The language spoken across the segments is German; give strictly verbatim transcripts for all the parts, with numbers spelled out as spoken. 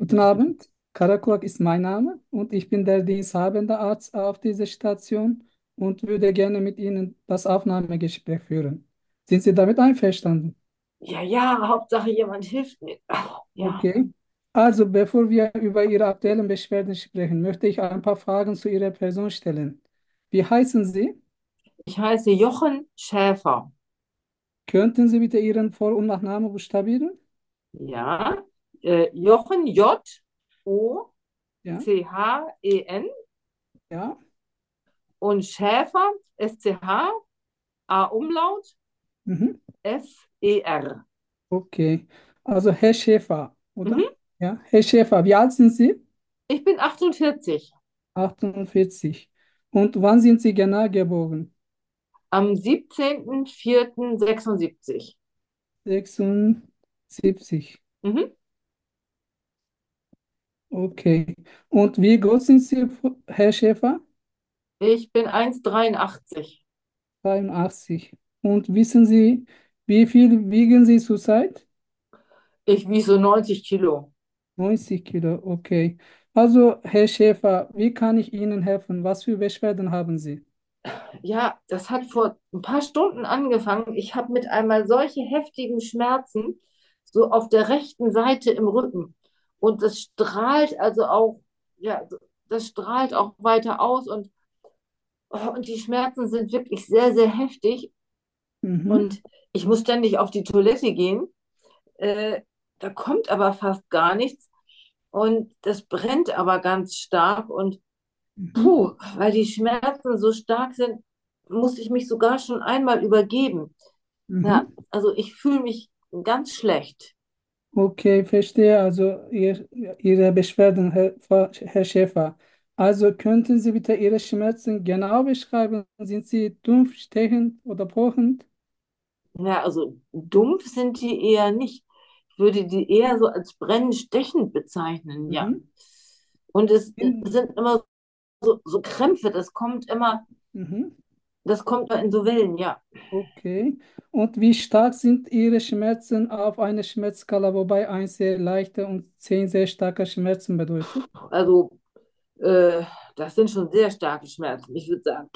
Guten Abend, Karakulak ist mein Name und ich bin der diensthabende Arzt auf dieser Station und würde gerne mit Ihnen das Aufnahmegespräch führen. Sind Sie damit einverstanden? Ja, ja, Hauptsache jemand hilft mir. Ach, ja, Okay. Also, bevor wir über Ihre aktuellen Beschwerden sprechen, möchte ich ein paar Fragen zu Ihrer Person stellen. Wie heißen Sie? ich heiße Jochen Schäfer. Könnten Sie bitte Ihren Vor- und Nachnamen buchstabieren? Ja, äh, Jochen Ja, J-O-C-H-E-N ja. und Schäfer S-C-H-A-Umlaut Mhm. F-E-R. Okay. Also, Herr Schäfer, oder? Mhm. Ja, Herr Schäfer, wie alt sind Sie? Ich bin achtundvierzig. achtundvierzig. Und wann sind Sie genau geboren? Am siebzehnten vierten sechsundsiebzig. sechsundsiebzig. Mhm. Okay. Und wie groß sind Sie, Herr Schäfer? Ich bin eins Komma dreiundachtzig. dreiundachtzig. Und wissen Sie, wie viel wiegen Sie zurzeit? Ich wiege so neunzig Kilo. neunzig Kilo, okay. Also, Herr Schäfer, wie kann ich Ihnen helfen? Was für Beschwerden haben Sie? Ja, das hat vor ein paar Stunden angefangen. Ich habe mit einmal solche heftigen Schmerzen, so auf der rechten Seite im Rücken. Und das strahlt also auch, ja, so- das strahlt auch weiter aus. Und, oh, und die Schmerzen sind wirklich sehr, sehr heftig. Mhm. Und ich muss ständig auf die Toilette gehen. Äh, Da kommt aber fast gar nichts. Und das brennt aber ganz stark. Und Mhm. puh, weil die Schmerzen so stark sind, muss ich mich sogar schon einmal übergeben. Ja, Mhm. also ich fühle mich ganz schlecht. Okay, verstehe. Also ihr, Ihre Beschwerden, Herr, Frau- Herr Schäfer. Also könnten Sie bitte Ihre Schmerzen genau beschreiben? Sind sie dumpf, stechend oder pochend? Ja, also dumpf sind die eher nicht. Ich würde die eher so als brennend stechend bezeichnen, ja. Mhm. Und es In- sind immer so, so Krämpfe, das kommt immer, Mhm. das kommt immer in so Wellen, ja. Okay. Und wie stark sind Ihre Schmerzen auf einer Schmerzskala, wobei eins sehr leichte und zehn sehr starke Schmerzen bedeutet? Also äh, das sind schon sehr starke Schmerzen. Ich würde sagen,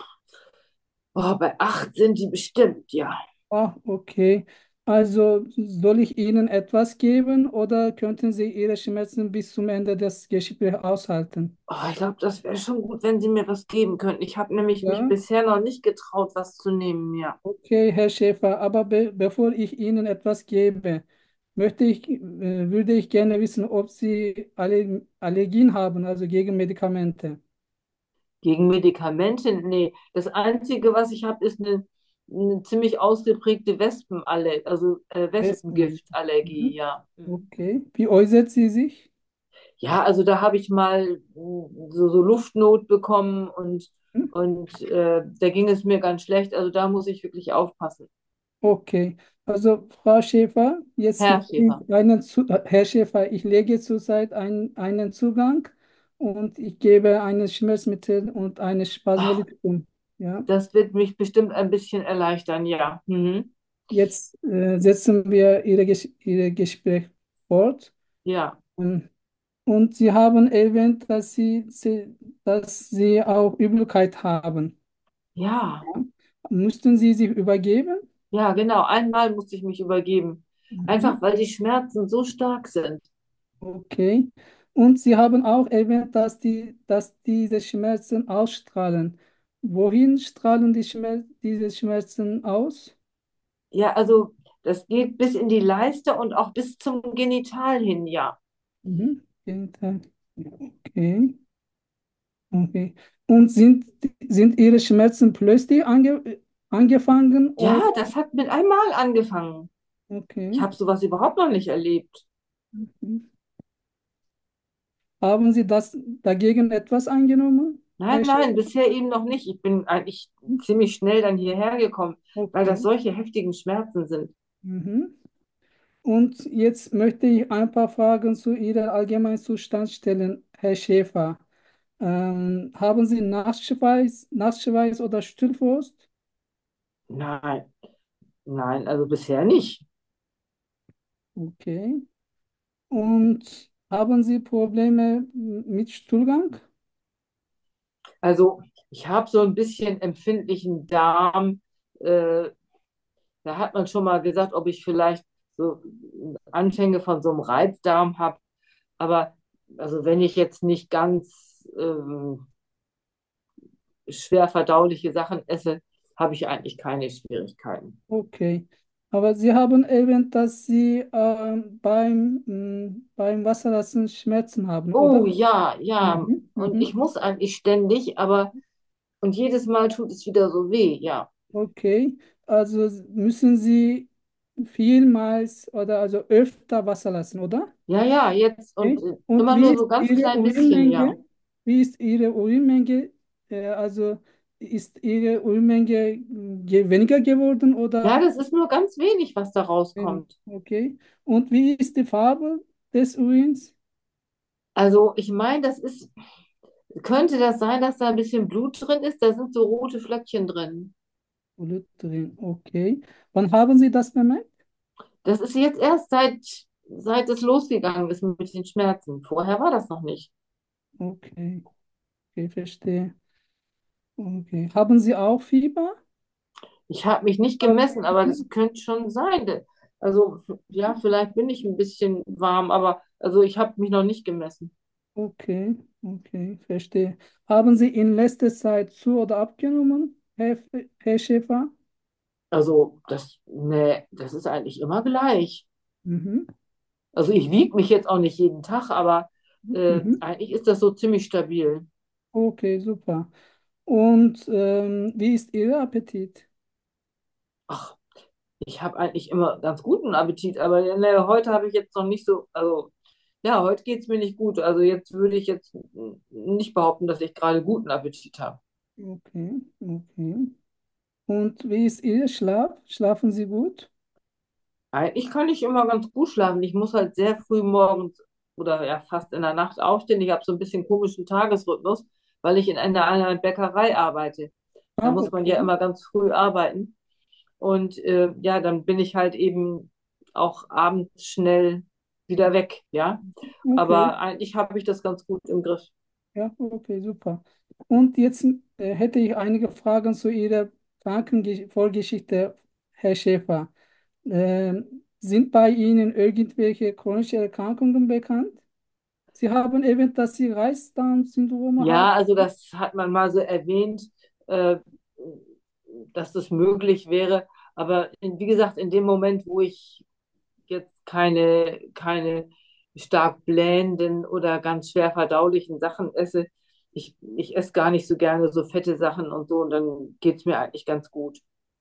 oh, bei acht sind die bestimmt, ja. Ah, okay. Also soll ich Ihnen etwas geben oder könnten Sie Ihre Schmerzen bis zum Ende des Gesprächs aushalten? Oh, ich glaube, das wäre schon gut, wenn Sie mir was geben könnten. Ich habe nämlich mich Ja, bisher noch nicht getraut, was zu nehmen, ja. okay, Herr Schäfer, aber be bevor ich Ihnen etwas gebe, möchte ich, äh, würde ich gerne wissen, ob Sie Aller Allergien haben, also gegen Medikamente. Gegen Medikamente? Nee. Das Einzige, was ich habe, ist eine, eine ziemlich ausgeprägte Wespenallergie, also äh, Wespen. Wespengiftallergie, Mhm. ja. Mhm. Okay, wie äußert sie sich? Ja, also da habe ich mal mm, so, so Luftnot bekommen und, Hm? und äh, da ging es mir ganz schlecht. Also da muss ich wirklich aufpassen. Okay, also Frau Schäfer, jetzt Herr lege Schäfer. ich einen zu Herr Schäfer, ich lege zurzeit ein, einen Zugang und ich gebe ein Schmerzmittel und eine Ach, Spasmodikum. Ja. das wird mich bestimmt ein bisschen erleichtern, ja. Mhm. Jetzt äh, setzen wir Ihre, Ges Ihre Gespräch fort. Ja, Ähm, Und Sie haben erwähnt, dass Sie, Sie, dass Sie auch Übelkeit haben. ja, Ja? Müssten Sie sich übergeben? ja, genau. Einmal musste ich mich übergeben. Einfach Mhm. weil die Schmerzen so stark sind. Okay. Und Sie haben auch erwähnt, dass die, dass diese Schmerzen ausstrahlen. Wohin strahlen die Schmer diese Schmerzen aus? Ja, also das geht bis in die Leiste und auch bis zum Genital hin, ja. Mhm. Genital. Okay. Okay. Und sind, sind Ihre Schmerzen plötzlich ange angefangen oder? Ja, das hat mit einmal angefangen. Ich Okay. habe sowas überhaupt noch nicht erlebt. Mhm. Haben Sie das dagegen etwas eingenommen, Nein, Herr nein, Schäfer? bisher eben noch nicht. Ich bin eigentlich ziemlich schnell dann hierher gekommen, weil das Okay. solche heftigen Schmerzen sind. Mhm. Und jetzt möchte ich ein paar Fragen zu Ihrem Allgemeinzustand stellen, Herr Schäfer. Ähm, haben Sie Nachtschweiß, Nachtschweiß oder Stillfrost? Nein, nein, also bisher nicht. Okay. Und Haben Sie Probleme mit Stuhlgang? Also ich habe so ein bisschen empfindlichen Darm. Äh, Da hat man schon mal gesagt, ob ich vielleicht so Anfänge von so einem Reizdarm habe. Aber also wenn ich jetzt nicht ganz ähm, schwer verdauliche Sachen esse, habe ich eigentlich keine Schwierigkeiten. Okay. Aber Sie haben erwähnt, dass Sie ähm, beim, mh, beim Wasserlassen Schmerzen haben, Oh oder? ja, ja. Mhm. Und ich Mhm. muss eigentlich ständig, aber und jedes Mal tut es wieder so weh, ja. Okay. Also müssen Sie vielmals oder also öfter Wasser lassen, oder? Ja, ja, jetzt und Okay. äh, Und immer wie nur ist so ganz Ihre klein bisschen, Urinmenge? ja. Wie ist Ihre Urinmenge? Äh, also ist Ihre Urinmenge mh, ge weniger geworden Ja, oder das ist nur ganz wenig, was da wenig? rauskommt. Okay. Und wie ist die Farbe des Urins? Also ich meine, das ist, könnte das sein, dass da ein bisschen Blut drin ist? Da sind so rote Flöckchen drin. Blut drin. Okay. Wann haben Sie das bemerkt? Das ist jetzt erst seit, seit es losgegangen ist mit den Schmerzen. Vorher war das noch nicht. Okay. Okay, verstehe. Okay. Haben Sie auch Fieber? Ich habe mich nicht gemessen, aber das könnte schon sein. Also ja, vielleicht bin ich ein bisschen warm, aber also ich habe mich noch nicht gemessen. Okay, okay, verstehe. Haben Sie in letzter Zeit zu oder abgenommen, Herr, F- Herr Schäfer? Also das, nee, das ist eigentlich immer gleich. Mhm. Also ich wiege mich jetzt auch nicht jeden Tag, aber äh, Mhm. eigentlich ist das so ziemlich stabil. Okay, super. Und ähm, wie ist Ihr Appetit? Ach, ich habe eigentlich immer ganz guten Appetit, aber ne, heute habe ich jetzt noch nicht so, also ja, heute geht es mir nicht gut. Also jetzt würde ich jetzt nicht behaupten, dass ich gerade guten Appetit habe. Okay, okay. Und wie ist Ihr Schlaf? Schlafen Sie gut? Eigentlich kann ich immer ganz gut schlafen. Ich muss halt sehr früh morgens oder ja fast in der Nacht aufstehen. Ich habe so ein bisschen komischen Tagesrhythmus, weil ich in einer, einer Bäckerei arbeite. Da Ah, muss man ja okay, immer ganz früh arbeiten. Und äh, ja, dann bin ich halt eben auch abends schnell wieder weg, ja. okay. Aber eigentlich habe ich das ganz gut im Griff. Ja, okay, super. Und jetzt äh, hätte ich einige Fragen zu Ihrer Krankenvorgeschichte, Herr Schäfer. Ähm, sind bei Ihnen irgendwelche chronische Erkrankungen bekannt? Sie haben erwähnt, dass Sie Reisdarm-Syndrom Ja, haben. also das hat man mal so erwähnt, äh, dass das möglich wäre. Aber in, wie gesagt, in dem Moment, wo ich jetzt keine, keine stark blähenden oder ganz schwer verdaulichen Sachen esse, ich, ich esse gar nicht so gerne so fette Sachen und so, und dann geht es mir eigentlich ganz gut.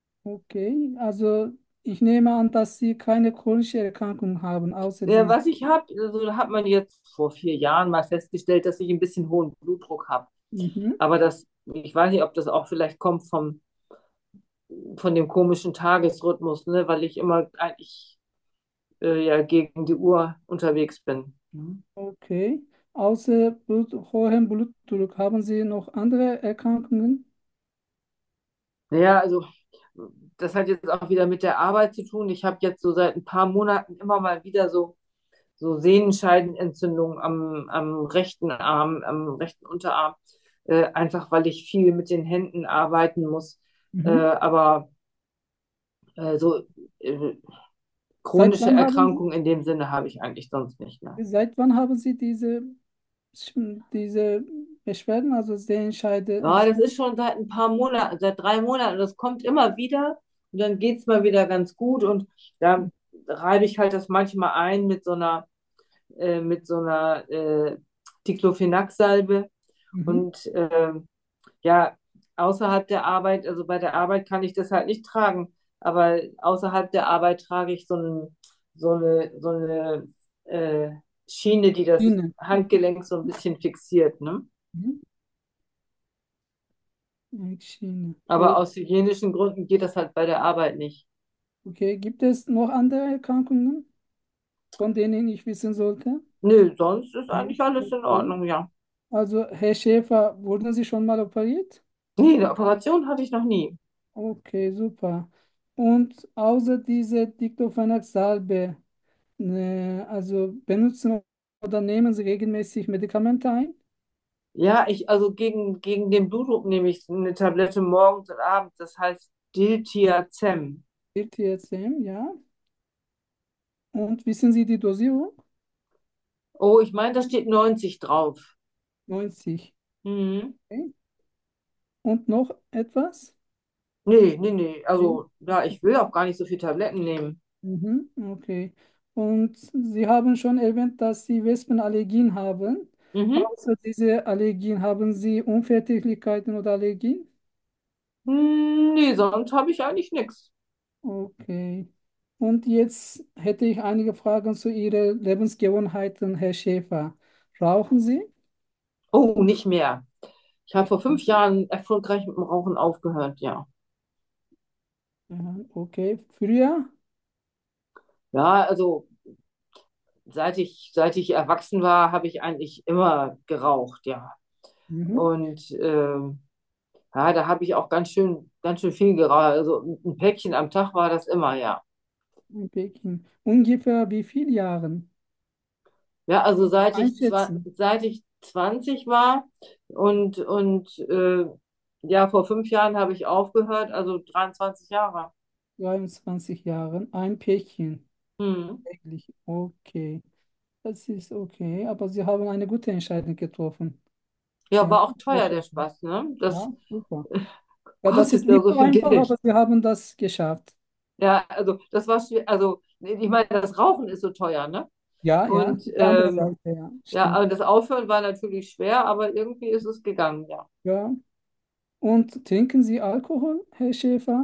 Okay, also ich nehme an, dass Sie keine chronische Erkrankung haben, außer Ja, die. was ich habe, also da hat man jetzt vor vier Jahren mal festgestellt, dass ich ein bisschen hohen Blutdruck habe. Mhm. Aber das, ich weiß nicht, ob das auch vielleicht kommt vom, von dem komischen Tagesrhythmus, ne? Weil ich immer eigentlich äh, ja gegen die Uhr unterwegs bin. Mhm. Okay, außer Blut, hohem Blutdruck haben Sie noch andere Erkrankungen? Naja, also das hat jetzt auch wieder mit der Arbeit zu tun. Ich habe jetzt so seit ein paar Monaten immer mal wieder so, so Sehenscheidenentzündungen am, am rechten Arm, am rechten Unterarm, äh, einfach weil ich viel mit den Händen arbeiten muss. Äh, Mhm. aber äh, so äh, Seit chronische wann haben Sie, Erkrankungen in dem Sinne habe ich eigentlich sonst nicht. Ne? seit wann haben Sie diese, diese Beschwerden, also Sehenscheide? Ja, das ist schon seit ein paar Monaten, seit drei Monaten. Das kommt immer wieder und dann geht es mal wieder ganz gut. Und da reibe ich halt das manchmal ein mit so einer, äh, mit so einer äh, Diclofenac-Salbe. Mhm. Und äh, ja, außerhalb der Arbeit, also bei der Arbeit kann ich das halt nicht tragen, aber außerhalb der Arbeit trage ich so, ein, so eine, so eine äh, Schiene, die das Ihnen. Handgelenk so ein bisschen fixiert, ne? Mhm. Schiene. Aber aus hygienischen Gründen geht das halt bei der Arbeit nicht. Okay, gibt es noch andere Erkrankungen, von denen ich wissen sollte? Nö, sonst ist Nee. eigentlich alles in Okay. Ordnung, ja. Also, Herr Schäfer, wurden Sie schon mal operiert? Nee, eine Operation hatte ich noch nie. Okay, super. Und außer diese Diclofenac-Salbe, ne, also benutzen oder nehmen Sie regelmäßig Medikamente ein? Ja, ich, also gegen, gegen den Blutdruck nehme ich eine Tablette morgens und abends. Das heißt Diltiazem. T S M, ja. Und wissen Sie die Dosierung? Oh, ich meine, da steht neunzig drauf. neunzig. Mhm. Okay. Und noch etwas? Nee, nee, nee. Okay. Also, ja, ich will auch gar nicht so viel Tabletten nehmen. Mhm, okay. Und Sie haben schon erwähnt, dass Sie Wespenallergien haben. Mhm. Außer diese Allergien haben Sie Unverträglichkeiten oder Allergien? Hm, nee, sonst habe ich eigentlich nichts. Okay. Und jetzt hätte ich einige Fragen zu Ihren Lebensgewohnheiten, Herr Schäfer. Rauchen Sie? Oh, nicht mehr. Ich habe Nicht vor fünf Jahren erfolgreich mit dem Rauchen aufgehört, ja. mehr. Okay. Früher? Ja, also seit ich, seit ich erwachsen war, habe ich eigentlich immer geraucht, ja. Mhm. Und ähm, ja, da habe ich auch ganz schön, ganz schön viel geraucht. Also ein Päckchen am Tag war das immer, ja. In Peking. Ungefähr wie viele Jahren? Ja, also seit ich, zwa- Einschätzen. seit ich zwanzig war und, und äh, ja, vor fünf Jahren habe ich aufgehört, also dreiundzwanzig Jahre. zweiundzwanzig Jahren. Ein Päckchen. Hm. Täglich. Okay. Das ist okay. Aber Sie haben eine gute Entscheidung getroffen. Sie Ja, haben war auch teuer, welche. der Spaß, ne? Das Ja, super. Ja, das ist kostet ja nicht so so viel einfach, Geld. aber Sie haben das geschafft. Ja, also das war schwer, also ich meine, das Rauchen ist so teuer, ne? Ja, ja, Und die andere ähm, Seite, ja, ja, stimmt. aber das Aufhören war natürlich schwer, aber irgendwie ist es gegangen, ja. Ja. Und trinken Sie Alkohol, Herr Schäfer?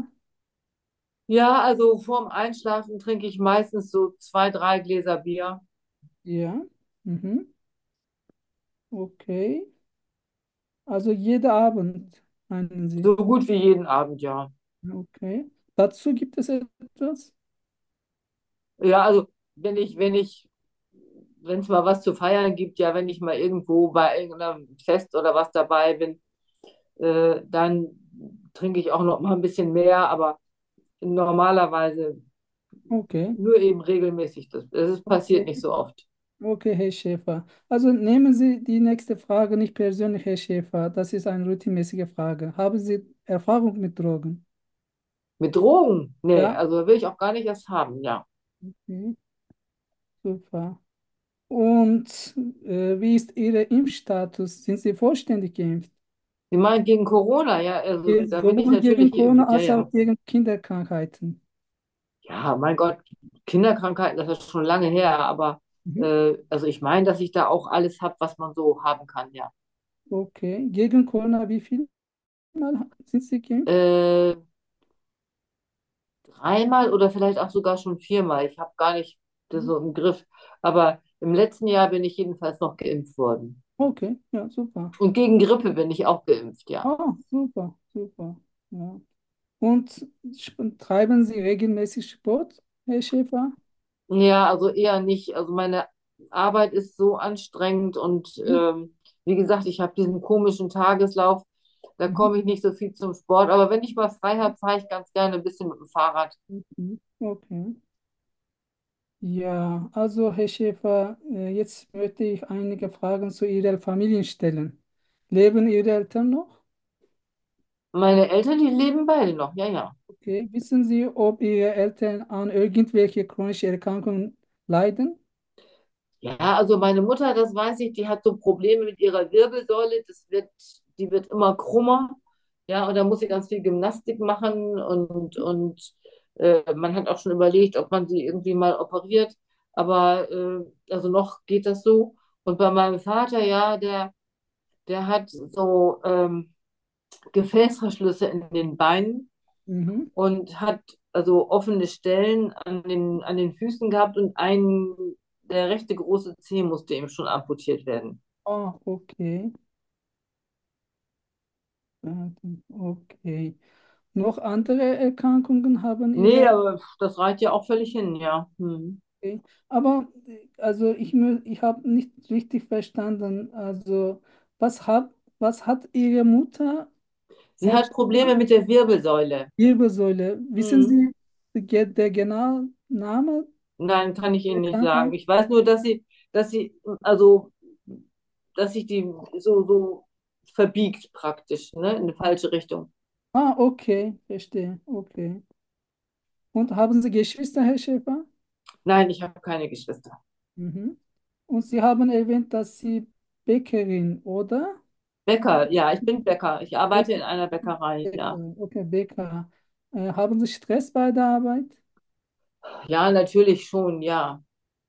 Ja, also vorm Einschlafen trinke ich meistens so zwei, drei Gläser Bier. Ja. Mhm. Okay. Also jeden Abend, meinen Sie? So gut wie jeden Abend, ja. Okay. Dazu gibt es etwas? Ja, also wenn ich, wenn ich, wenn es mal was zu feiern gibt, ja, wenn ich mal irgendwo bei irgendeinem Fest oder was dabei bin, äh, dann trinke ich auch noch mal ein bisschen mehr, aber normalerweise Okay. nur eben regelmäßig. Das, das passiert Okay. nicht so oft. Okay, Herr Schäfer. Also nehmen Sie die nächste Frage nicht persönlich, Herr Schäfer. Das ist eine routinemäßige Frage. Haben Sie Erfahrung mit Drogen? Mit Drogen? Nee, Ja. also will ich auch gar nicht erst haben, ja. Okay, super. Und äh, wie ist Ihr Impfstatus? Sind Sie vollständig geimpft? Sie meinen gegen Corona, ja, also Ge- da bin ich Sowohl gegen natürlich Corona geimpft, ja, als auch ja. gegen Kinderkrankheiten. Ja, mein Gott, Kinderkrankheiten, das ist schon lange her, aber Mhm. äh, also ich meine, dass ich da auch alles habe, was man so haben kann, ja. Okay. Gegen Corona, wie viel Mal sind Sie geimpft? Äh, Dreimal oder vielleicht auch sogar schon viermal. Ich habe gar nicht das so im Griff. Aber im letzten Jahr bin ich jedenfalls noch geimpft worden. Okay, ja, super. Und gegen Grippe bin ich auch geimpft, ja. Ah, super, super. Ja. Und sp- treiben Sie regelmäßig Sport, Herr Schäfer? Ja, also eher nicht. Also meine Arbeit ist so anstrengend und Mhm. ähm, wie gesagt, ich habe diesen komischen Tageslauf. Da Mhm. komme ich nicht so viel zum Sport. Aber wenn ich mal frei habe, fahre ich ganz gerne ein bisschen mit dem Fahrrad. Mhm. Okay. Ja, also Herr Schäfer, äh, jetzt möchte ich einige Fragen zu Ihrer Familie stellen. Leben Ihre Eltern noch? Meine Eltern, die leben beide noch, ja, ja. Okay. Wissen Sie, ob Ihre Eltern an irgendwelche chronischen Erkrankungen leiden? Ja, also meine Mutter, das weiß ich, die hat so Probleme mit ihrer Wirbelsäule. Das wird, die wird immer krummer. Ja, und da muss sie ganz viel Gymnastik machen und, und äh, man hat auch schon überlegt, ob man sie irgendwie mal operiert. Aber äh, also noch geht das so. Und bei meinem Vater, ja, der, der hat so ähm, Gefäßverschlüsse in den Beinen Mhm. und hat also offene Stellen an den, an den Füßen gehabt und ein, der rechte große Zeh musste ihm schon amputiert werden. Ah, okay. Äh, Okay. Noch andere Erkrankungen haben Nee, Ihre. aber das reicht ja auch völlig hin, ja. Hm. Okay. Aber äh, also ich, mü- ich habe nicht richtig verstanden. Also was hat, was hat Ihre Mutter, Sie Herr hat Schäfer? Probleme mit der Wirbelsäule. Wirbelsäule. Wissen Hm. Sie ge- der genaue Name Nein, kann ich Ihnen der nicht Krankheit? sagen. Ich weiß nur, dass sie, dass sie, also, dass sich die so, so verbiegt praktisch, ne, in die falsche Richtung. Ah, okay, verstehe. Okay. Und haben Sie Geschwister, Herr Schäfer? Nein, ich habe keine Geschwister. Mhm. Und Sie haben erwähnt, dass Sie Bäckerin, oder? Bäcker, ja, ich bin Bäcker. Ich arbeite in Bäcker, einer Bäckerei, ja. Bäckerin, okay, Bäcker. Äh, haben Sie Stress bei der Arbeit? Ja, natürlich schon, ja.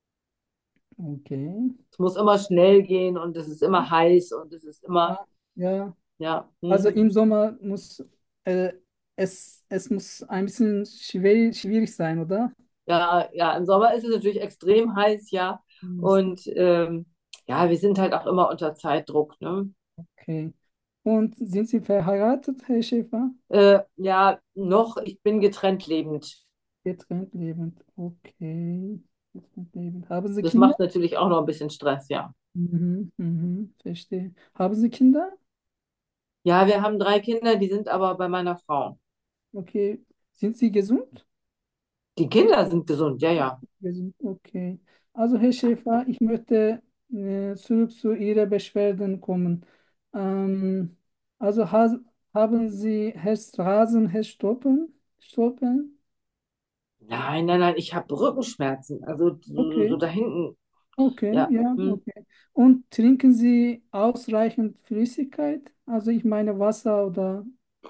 Okay. Es muss immer schnell gehen und es ist immer heiß und es ist immer, Ja, ja. ja, Also hm. im Sommer muss äh, es, es muss ein bisschen schwer, schwierig sein, oder? Ja, ja, im Sommer ist es natürlich extrem heiß, ja. Muss- Und ähm, ja, wir sind halt auch immer unter Zeitdruck, ne? Okay. Und sind Sie verheiratet, Herr Schäfer? Äh, ja, noch, ich bin getrennt lebend. Getrennt lebend. Okay. Getrennt lebend. Haben Sie Das Kinder? macht natürlich auch noch ein bisschen Stress, ja. Mhm, mhm, verstehe. Haben Sie Kinder? Ja, wir haben drei Kinder, die sind aber bei meiner Frau. Okay. Sind Sie gesund? Die Kinder sind gesund, ja, ja. Gesund, okay. Also Herr Schäfer, ich möchte äh, zurück zu Ihren Beschwerden kommen. Ähm, also has, haben Sie Herzrasen, Herzstolpen? Stolpen? Nein, nein, nein, ich habe Rückenschmerzen. Also so, so Okay, da hinten, okay, ja. ja, Hm. okay. Und trinken Sie ausreichend Flüssigkeit? Also ich meine Wasser oder...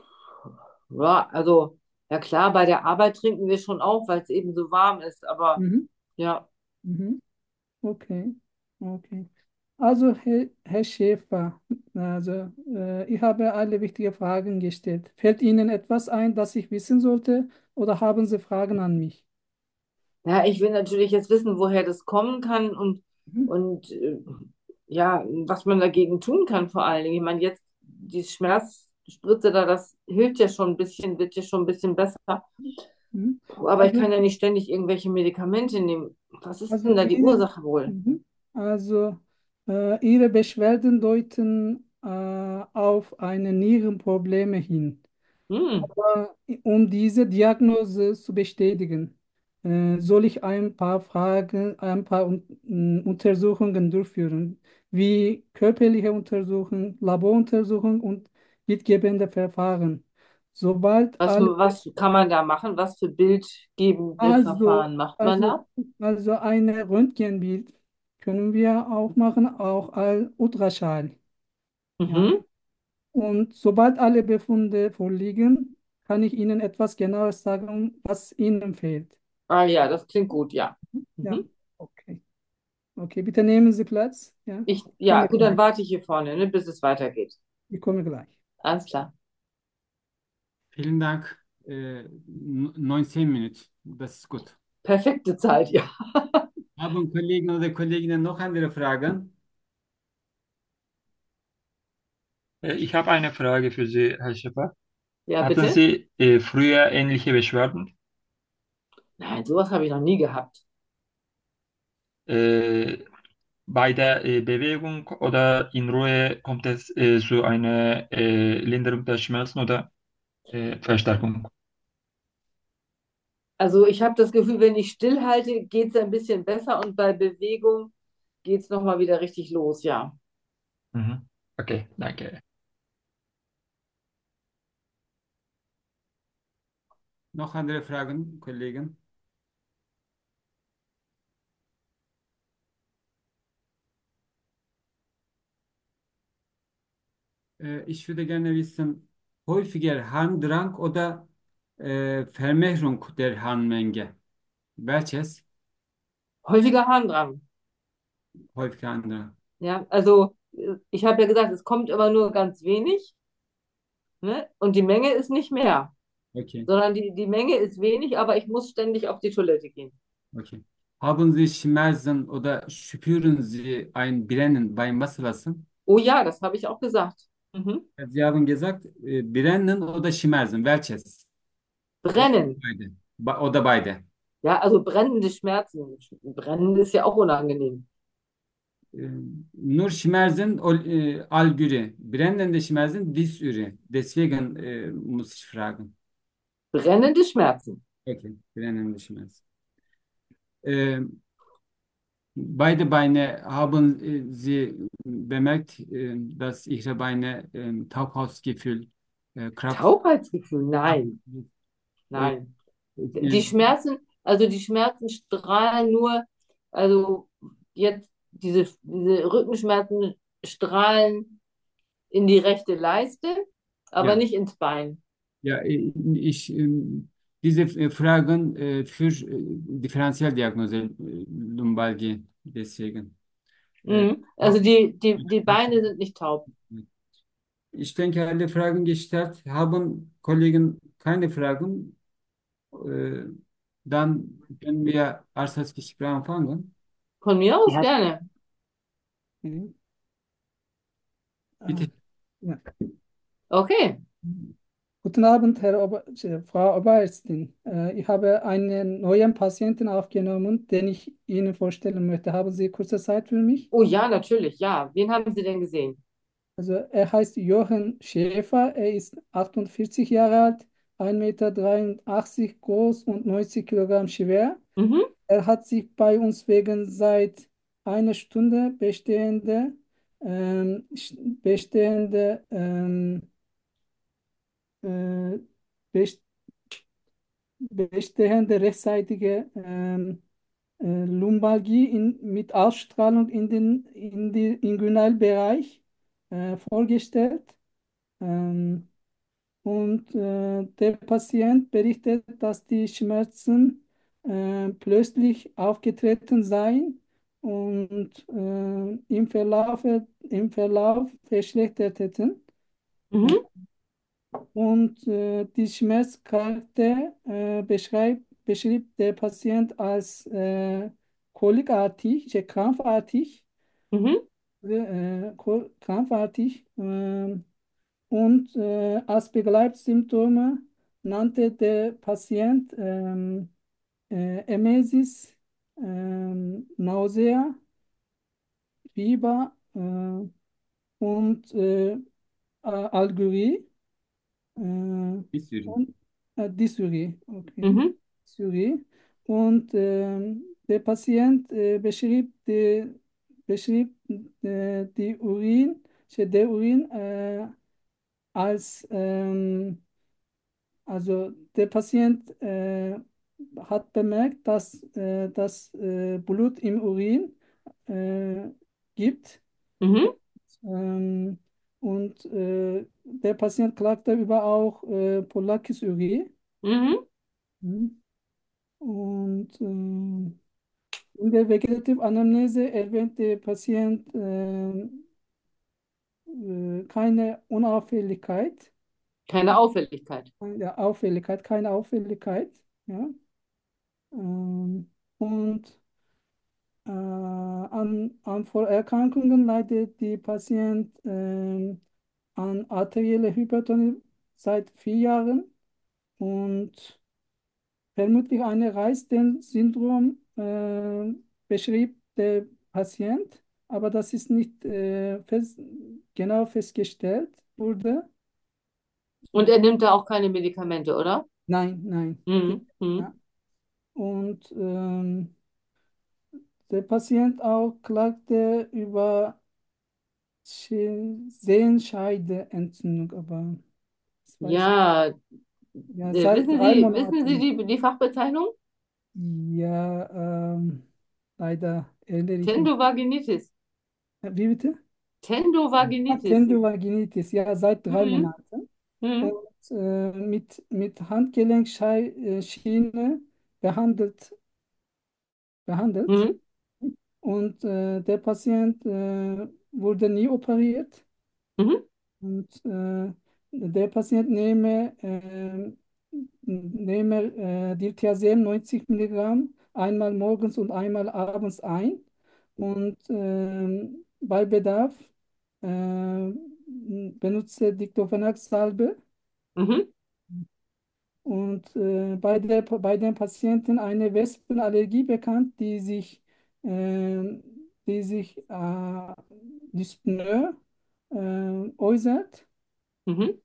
Ja, also, ja klar, bei der Arbeit trinken wir schon auch, weil es eben so warm ist. Aber Mhm, ja, mhm, okay, okay. Also Herr, Herr Schäfer, also äh, ich habe alle wichtigen Fragen gestellt. Fällt Ihnen etwas ein, das ich wissen sollte, oder haben Sie Fragen an mich? ja, ich will natürlich jetzt wissen, woher das kommen kann und, Mhm. und äh, ja, was man dagegen tun kann vor allen Dingen. Ich meine, jetzt die Schmerzspritze da, das hilft ja schon ein bisschen, wird ja schon ein bisschen besser. Mhm. Aber ich Also, kann ja nicht ständig irgendwelche Medikamente nehmen. Was ist also denn da die Ihre, Ursache wohl? mhm. Also äh, Ihre Beschwerden deuten äh, auf eine Nierenprobleme hin. Hm. Äh, Um diese Diagnose zu bestätigen, äh, soll ich ein paar Fragen, ein paar Un m, Untersuchungen durchführen, wie körperliche Untersuchungen, Laboruntersuchungen und bildgebende Verfahren. Sobald Was, alle, was kann man da machen? Was für bildgebende also, Verfahren macht man also, da? also eine Röntgenbild können wir auch machen, auch als Ultraschall. Ja. Mhm. Und sobald alle Befunde vorliegen, kann ich Ihnen etwas genaues sagen, was Ihnen fehlt. Ah ja, das klingt gut, ja. Ja, Mhm. okay. Okay, bitte nehmen Sie Platz. Ja, Ich, ich ja, komme gut, dann gleich. warte ich hier vorne, ne, bis es weitergeht. Ich komme gleich. Alles klar. Vielen Dank. Äh, neunzehn Minuten. Das ist gut. Perfekte Zeit, ja. Haben Kollegen oder Kolleginnen noch andere Fragen? Äh, Ich habe eine Frage für Sie, Herr Schäfer. Ja, Hatten bitte? Sie äh, früher ähnliche Beschwerden? Nein, sowas habe ich noch nie gehabt. Äh, bei der äh, Bewegung oder in Ruhe kommt es äh, zu einer äh, Linderung der Schmerzen oder äh, Verstärkung? Also ich habe das Gefühl, wenn ich stillhalte, geht es ein bisschen besser und bei Bewegung geht es nochmal wieder richtig los, ja. Mhm. Okay, danke. Noch andere Fragen, Kollegen? Äh, ich würde gerne wissen, häufiger Harndrang oder äh, Vermehrung der Harnmenge? Welches? Häufiger Harndrang. Häufiger Harndrang. Ja, also äh, ich habe ja gesagt, es kommt immer nur ganz wenig, ne? Und die Menge ist nicht mehr, Okay, sondern die, die Menge ist wenig, aber ich muss ständig auf die Toilette gehen. okay. Haben Sie Schmerzen oder spüren Sie ein Brennen beim Wasserlassen? Oh ja, das habe ich auch gesagt. Mhm. Sie haben gesagt, äh, Brennen oder Schmerzen. Welches? Oder Brennen. beide. Ba- Oder beide. Ja, also brennende Schmerzen. Brennen ist ja auch unangenehm. Ee, Nur Schmerzen ol- e, Allgüre. Brennende Schmerzen Dysüre. Deswegen äh, muss ich fragen. Brennende Schmerzen. Okay, brennende Schmerzen. Äh, beide Beine haben äh, Sie bemerkt, äh, dass Ihre Beine äh, Taubheitsgefühl, äh, Kraft, Taubheitsgefühl? Nein, äh, nein. Die äh, Schmerzen, also die Schmerzen strahlen nur, also jetzt diese, diese Rückenschmerzen strahlen in die rechte Leiste, aber ja, nicht ins Bein. ja, äh, ich, ähm, diese äh, Fragen äh, für äh, Differentialdiagnose, äh, Lumbalgie, deswegen. Äh, Mhm. Also die, die, die Beine sind nicht taub. Ich denke, alle Fragen gestellt haben. Kollegen keine Fragen. Äh, Dann können wir erst das Gespräch anfangen. Von mir aus Ja. gerne. Mhm. Äh, Bitte. ja. Okay. Guten Abend, Herr Ober äh, Frau Oberärztin. Äh, ich habe einen neuen Patienten aufgenommen, den ich Ihnen vorstellen möchte. Haben Sie kurze Zeit für mich? Oh ja, natürlich, ja. Wen haben Sie denn gesehen? Also er heißt Johann Schäfer, er ist achtundvierzig Jahre alt, ein Meter dreiundachtzig groß und neunzig Kilogramm schwer. Mhm, Er hat sich bei uns wegen seit einer Stunde bestehende, ähm, sch- bestehende, ähm, äh, best bestehende rechtsseitige ähm, äh, Lumbalgie in, mit Ausstrahlung in den in die Inguinalbereich äh, vorgestellt. Ähm, Und äh, der Patient berichtet, dass die Schmerzen äh, plötzlich aufgetreten seien und äh, im Verlauf, im Verlauf verschlechtert hätten. Äh, mhm, Und äh, die Schmerzkarte äh, beschreibt, beschrieb der Patient als äh, kolikartig, also krampfartig, mhm, äh, ko- krampfartig. ähm, Und äh, als Begleitsymptome nannte der Patient ähm, äh, Emesis, ähm, Nausea, Fieber äh, und äh, A- Algürie äh, Bir sürü. und äh, Dysurie. Okay. mhm, Dysurie. Und ähm, der Patient äh, beschrieb, die, beschrieb äh, die Urin, der Urin äh, als ähm, Also der Patient äh, hat bemerkt, dass äh, das äh, Blut im Urin äh, gibt. mhm, Ähm, und äh, der Patient klagte über auch äh, Polakis-Urin. mhm. Mhm. Und äh, in der Vegetative-Anamnese erwähnt der Patient äh, äh, keine Unauffälligkeit, Keine Auffälligkeit. ja, Auffälligkeit, keine Auffälligkeit. Ja. Ähm, und Äh, an, an Vorerkrankungen leidet die Patient ähm, an arterielle Hypertonie seit vier Jahren und vermutlich ein Reisden-Syndrom äh, beschrieb der Patient, aber das ist nicht äh, fest, genau festgestellt wurde. Und er nimmt da auch keine Medikamente, oder? Nein, nein. Mhm, mhm, Ja. Und ähm, der Patient auch klagte über Sch- Sehenscheideentzündung, aber das weiß ich. ja, Ja, äh, seit wissen drei Sie, wissen Sie Monaten. die, die Fachbezeichnung? Ja, ähm, leider erinnere ich mich. Tendovaginitis. Äh, Wie bitte? Ah, Tendovaginitis. Tendinovaginitis, ja, seit drei Mhm, Monaten. mhm, Und äh, mit, mit Handgelenkschiene behandelt, behandelt. mhm, Und äh, der Patient äh, wurde nie operiert. mhm, Und äh, der Patient nehme, äh, nehme äh, Diltiazem neunzig Milligramm einmal morgens und einmal abends ein und ähm, bei Bedarf äh, benutze Diclofenac-Salbe. mhm, Und äh, bei der, bei den Patienten eine Wespenallergie bekannt, die sich, äh, die sich äh, Dyspnoe äh, äußert. mhm,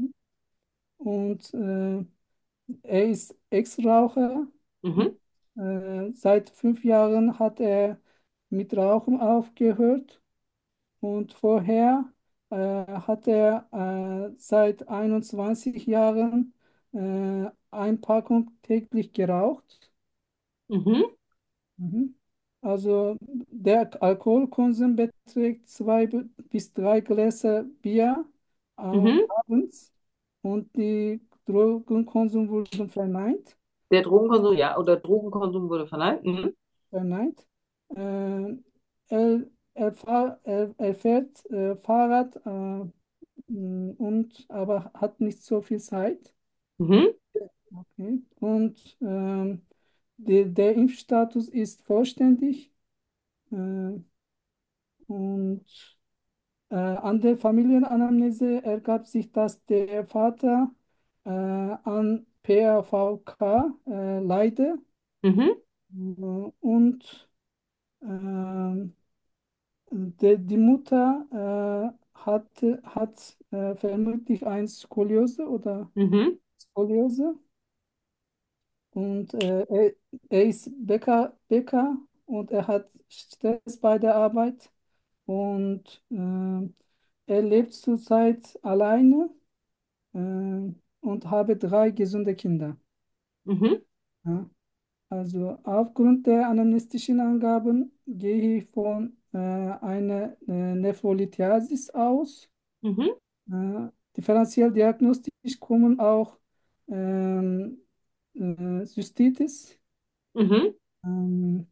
Und äh, er ist Ex-Raucher. mhm, Äh, seit fünf Jahren hat er mit Rauchen aufgehört und vorher äh, hat er äh, seit einundzwanzig Jahren äh, ein Packung täglich geraucht. Mhm. Mhm. Also der Alkoholkonsum beträgt zwei bi- bis drei Gläser Bier äh, Mhm. abends und die Drogenkonsum wurden verneint. Der Drogenkonsum, ja, oder Drogenkonsum wurde verneint. Mhm. verneint. Äh, er, er, fahr, er, er fährt äh, Fahrrad äh, mh, und aber hat nicht so viel Zeit. Mhm. Okay. Und ähm, der, der Impfstatus ist vollständig. Äh, und Äh, an der Familienanamnese ergab sich, dass der Vater äh, an P A V K äh, leide Mhm. äh, und ähm, der, die Mutter äh, hat, hat äh, vermutlich eine Skoliose oder Mhm. Skoliose und äh, er, er ist Bäcker, Bäcker und er hat Stress bei der Arbeit und äh, er lebt zurzeit alleine äh, und habe drei gesunde Kinder. Mhm. Ja. Also aufgrund der anamnestischen Angaben gehe ich von äh, einer äh, Nephrolithiasis aus. Mhm. Äh, differenziell diagnostisch kommen auch ähm, äh, Cystitis, Mhm. ähm,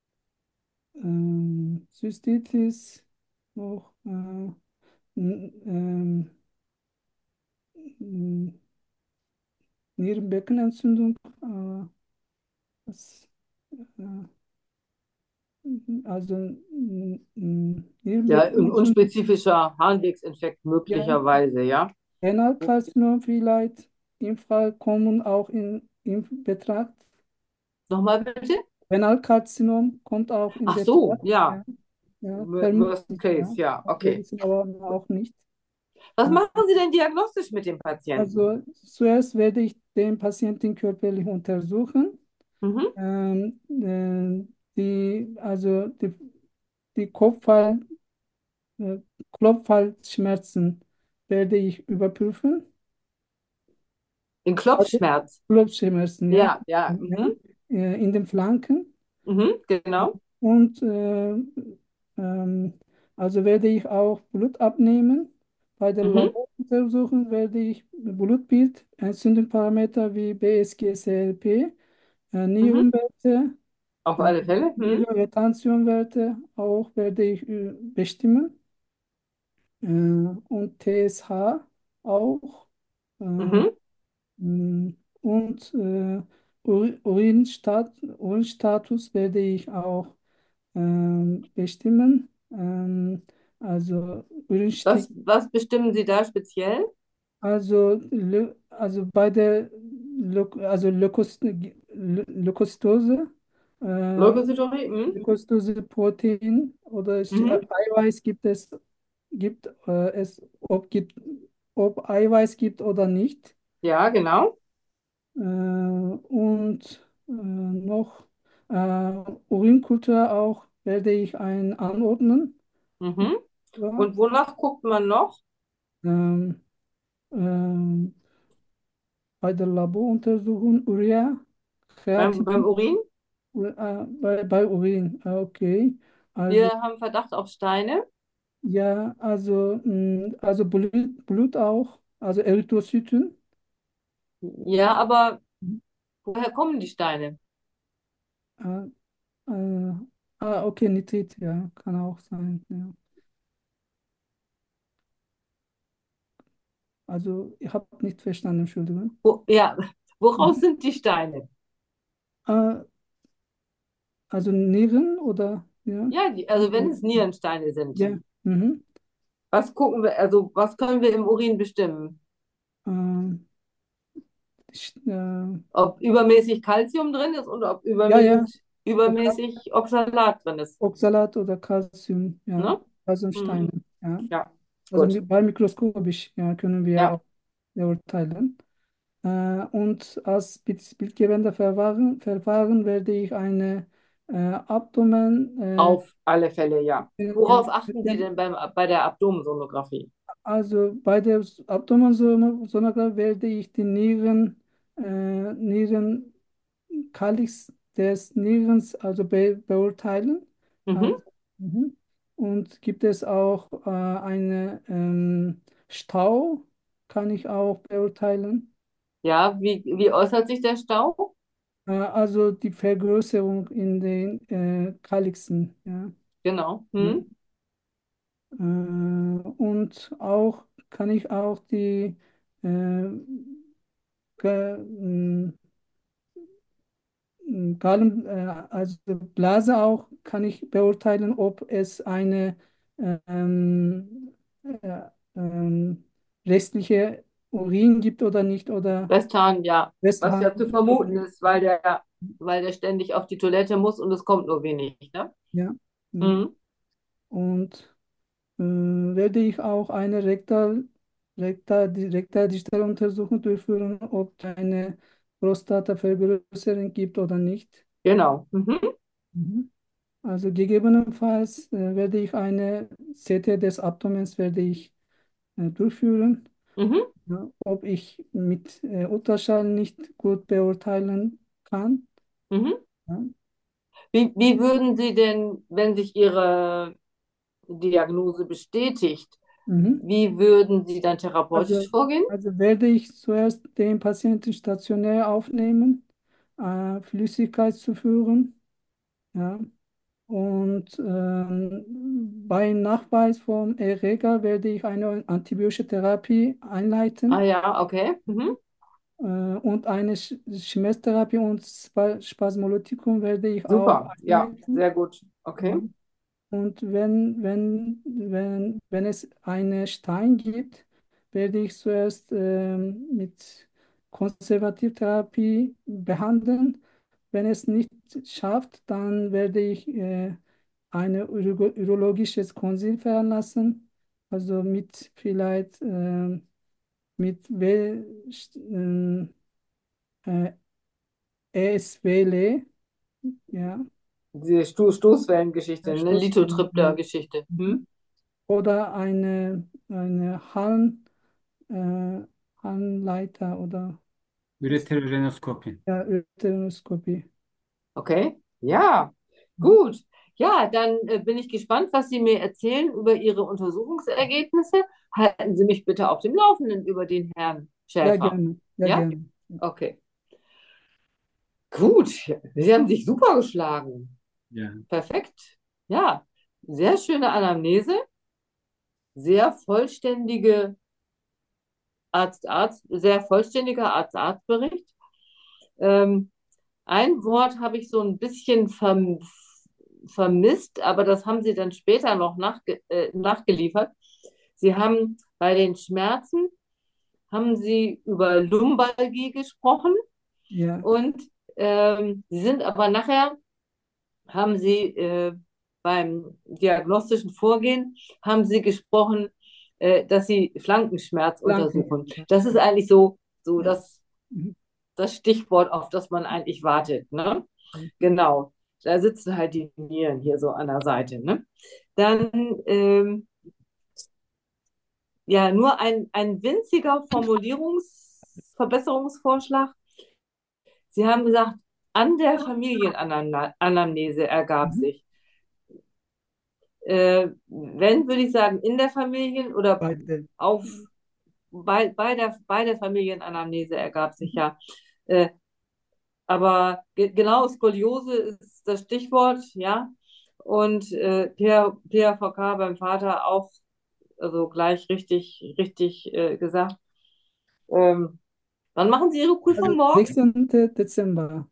ähm, Cystitis, noch äh, n- ähm, n- Nierenbeckenentzündung, äh, das, äh, Also mm, mm, Ja, ein Nierenbeckenentzündung, unspezifischer Harnwegsinfekt ja, möglicherweise, ja. Renalkarzinom vielleicht, im Fall kommen auch in, in Betracht. Nochmal bitte? Renalkarzinom kommt auch in Ach so, Betracht, ja. ja, ja, Worst vermutlich, case, ja. ja, Wir okay. wissen aber auch nicht. Was Äh, machen Sie denn diagnostisch mit dem Patienten? Also zuerst werde ich den Patienten körperlich untersuchen. Mhm. Ähm, äh, die, also die, die Kopfball, äh, Kopfhalsschmerzen werde ich überprüfen. Den Also Klopfschmerz. Kopfschmerzen, ja, Ja, ja. ja, Mhm. äh, in den Flanken. Mhm. Genau. Und äh, ähm, also werde ich auch Blut abnehmen. Bei der Mhm. Laboruntersuchung werde ich Blutbild, Entzündungsparameter wie B S G, C L P, äh, Mhm. Nierenwerte, Auf äh, alle Fälle. Mhm. Nierenretentionwerte auch werde ich äh, bestimmen. Äh, und T S H auch. Äh, Mhm. Mm, Und äh, Ur- Urinstat Urinstatus werde ich auch ähm, bestimmen. Ähm, also Urinstick, Was, was bestimmen Sie da speziell? also, Leu- also bei der Leu also Leukos Leu- Leukozytose, äh, Leukozytorie? Mhm. Leukozytose-Protein oder Sch- Mhm. Eiweiß gibt es, gibt äh, es, ob gibt, ob Eiweiß gibt oder nicht. Ja, genau. Äh, und äh, noch äh, Urinkultur auch werde ich ein anordnen. Mhm. Ja. Und wonach guckt man noch? Ähm, ähm, bei der Laboruntersuchung Urea, Beim, beim Kreatin, Urin? äh, bei, bei Urin, ah, okay. Wir Also haben Verdacht auf Steine. ja, also, mh, also Blut, Blut auch, also Erythrozyten. Ja, aber woher kommen die Steine? Äh, äh, ah, okay, Nitrit, ja, kann auch sein. Ja. Also, ich habe nicht verstanden, Entschuldigung. Wo, ja, woraus Mhm. sind die Steine? Äh, also Nieren oder ja? Ja, die, also wenn es Nierensteine sind. Ja. Mhm. Was gucken wir, also was können wir im Urin bestimmen? Ähm, ich, äh, Ob übermäßig Calcium drin ist oder ob ja, ja, übermäßig, übermäßig Oxalat drin ist. Oxalat oder Calcium, ja, Ne? Mhm. Calciumsteine, ja. Ja, Also gut. mi- bei mikroskopisch, ja, können wir Ja. auch beurteilen. Äh, und als bild- bildgebender Verfahren, Verfahren werde ich eine äh, Abdomen, äh, Auf alle Fälle, ja. ja, Worauf achten Sie den- denn beim, bei der Abdomensonographie? also bei der Abdomensonographie werde ich die Nieren, äh, Nieren Kalix des Nierens also be beurteilen. Also, Mhm. mhm. Und gibt es auch äh, eine ähm, Stau, kann ich auch beurteilen. Ja, wie, wie äußert sich der Stau? Äh, also die Vergrößerung in den äh, Kalixen. Ja. Genau. Ja. Hm? Äh, und auch kann ich auch die äh, ge, mh, mh, Gallen, äh, also Blase auch, kann ich beurteilen, ob es eine ähm, äh, ähm, restliche Urin gibt oder nicht oder Westhahn, ja. Was ja zu Restharn oder vermuten nicht. ist, weil der, weil der ständig auf die Toilette muss und es kommt nur wenig, ne? Ja. Mhm. Mhm. Und äh, werde ich auch eine Rektal, Rektal, die Rektaldigitaluntersuchung durchführen, ob es eine Prostatavergrößerung gibt oder nicht. Genau. Mhm. Mhm. Also gegebenenfalls äh, werde ich eine C T des Abdomens werde ich äh, durchführen. Mhm. Ja, ob ich mit äh, Ultraschall nicht gut beurteilen kann. Mhm. Ja. Wie, wie würden Sie denn, wenn sich Ihre Diagnose bestätigt, Mhm. wie würden Sie dann therapeutisch Also, vorgehen? also werde ich zuerst den Patienten stationär aufnehmen, äh, Flüssigkeit zuführen. Ja. Und ähm, bei Nachweis vom Erreger werde ich eine antibiotische Therapie Ah einleiten. ja, okay. Mhm. Äh, und eine Sch Schmerztherapie und Spa Spasmolytikum werde ich auch Super. Ja, einleiten. sehr gut. Okay. Mhm. Und wenn, wenn, wenn, wenn es eine Stein gibt, werde ich zuerst ähm, mit Konservativtherapie behandeln. Wenn es nicht schafft, dann werde ich äh, ein uro urologisches Konsil veranlassen, also mit vielleicht ähm, mit W- ähm, äh, E S W L, ja, Diese Sto Stoßwellengeschichte, eine Stoßwellen, Lithotripter-Geschichte. Hm? mhm. Oder eine, eine Harn, äh, Harnleiter oder Üreterorenoskopi. ja, Öteroskopie. Okay. Ja, Mhm. gut. Ja, dann äh, bin ich gespannt, was Sie mir erzählen über Ihre Untersuchungsergebnisse. Halten Sie mich bitte auf dem Laufenden über den Herrn Ja, Schäfer. gerne. Ja, Ja? gerne. Okay. Gut. Sie haben sich super geschlagen. Ja. Perfekt. Ja, sehr schöne Anamnese, sehr vollständige Arzt-Arzt, sehr vollständiger Arzt-Arzt-Bericht. Ähm, ein Wort habe ich so ein bisschen verm vermisst, aber das haben Sie dann später noch nachge äh, nachgeliefert. Sie haben bei den Schmerzen, haben Sie über Lumbalgie gesprochen Ja, und ähm, Sie sind aber nachher, haben Sie äh, beim diagnostischen Vorgehen, haben Sie gesprochen, äh, dass Sie Flankenschmerz Flanken. untersuchen. Das ist eigentlich so, so Ja. das, Mhm. das Stichwort, auf das man eigentlich wartet. Ne? Genau, da sitzen halt die Nieren hier so an der Seite. Ne? Dann ähm, ja nur ein, ein winziger Formulierungsverbesserungsvorschlag. Sie haben gesagt, an der Familienanamnese ergab Mhm. sich. Äh, wenn, würde ich sagen, in der Familien oder Beide. auf bei, bei, der, bei der Familienanamnese ergab sich Mhm. ja. Äh, aber ge genau, Skoliose ist das Stichwort, ja. Und äh, P H V K beim Vater auch, also gleich richtig, richtig äh, gesagt. Ähm, wann machen Sie Ihre Also Prüfung morgen? sechzehnten Dezember.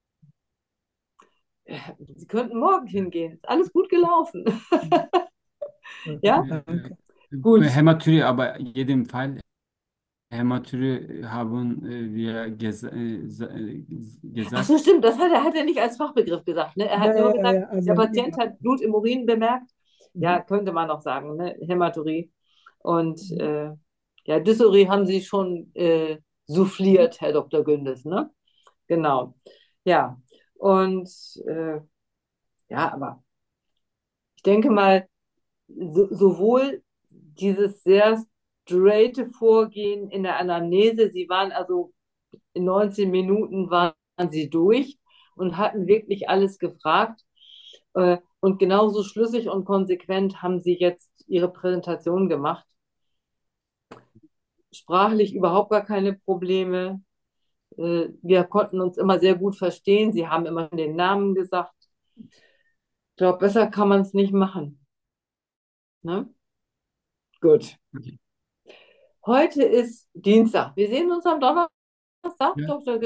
Sie könnten morgen hingehen. Ist alles gut gelaufen. Okay, Ja, Äh, danke. äh, gut. Hämaturi, aber in jedem Fall Hämaturi haben äh, wir ges äh, sa- äh, Ach gesagt. so, stimmt, das hat er, hat er nicht als Fachbegriff gesagt. Ne? Er Ja, hat ja, nur ja, gesagt, ja, der also Patient ja. hat Blut im Urin bemerkt. Ja, Mhm. könnte man noch sagen, ne? Hämaturie. Und Mhm. äh, ja, Dysurie haben Sie schon äh, Mhm. souffliert, Herr Doktor Gündes, ne? Genau. Ja. Und äh, Ja, aber ich denke mal, so, sowohl dieses sehr straighte Vorgehen in der Anamnese, sie waren also in neunzehn Minuten waren sie durch und hatten wirklich alles gefragt. Äh, Und genauso schlüssig und konsequent haben sie jetzt ihre Präsentation gemacht. Sprachlich überhaupt gar keine Probleme. Äh, Wir konnten uns immer sehr gut verstehen. Sie haben immer den Namen gesagt. Ich glaube, besser kann man es nicht machen. Ne? Gut. Okay. Heute ist Dienstag. Wir sehen uns am Donnerstag, Ja. Doktor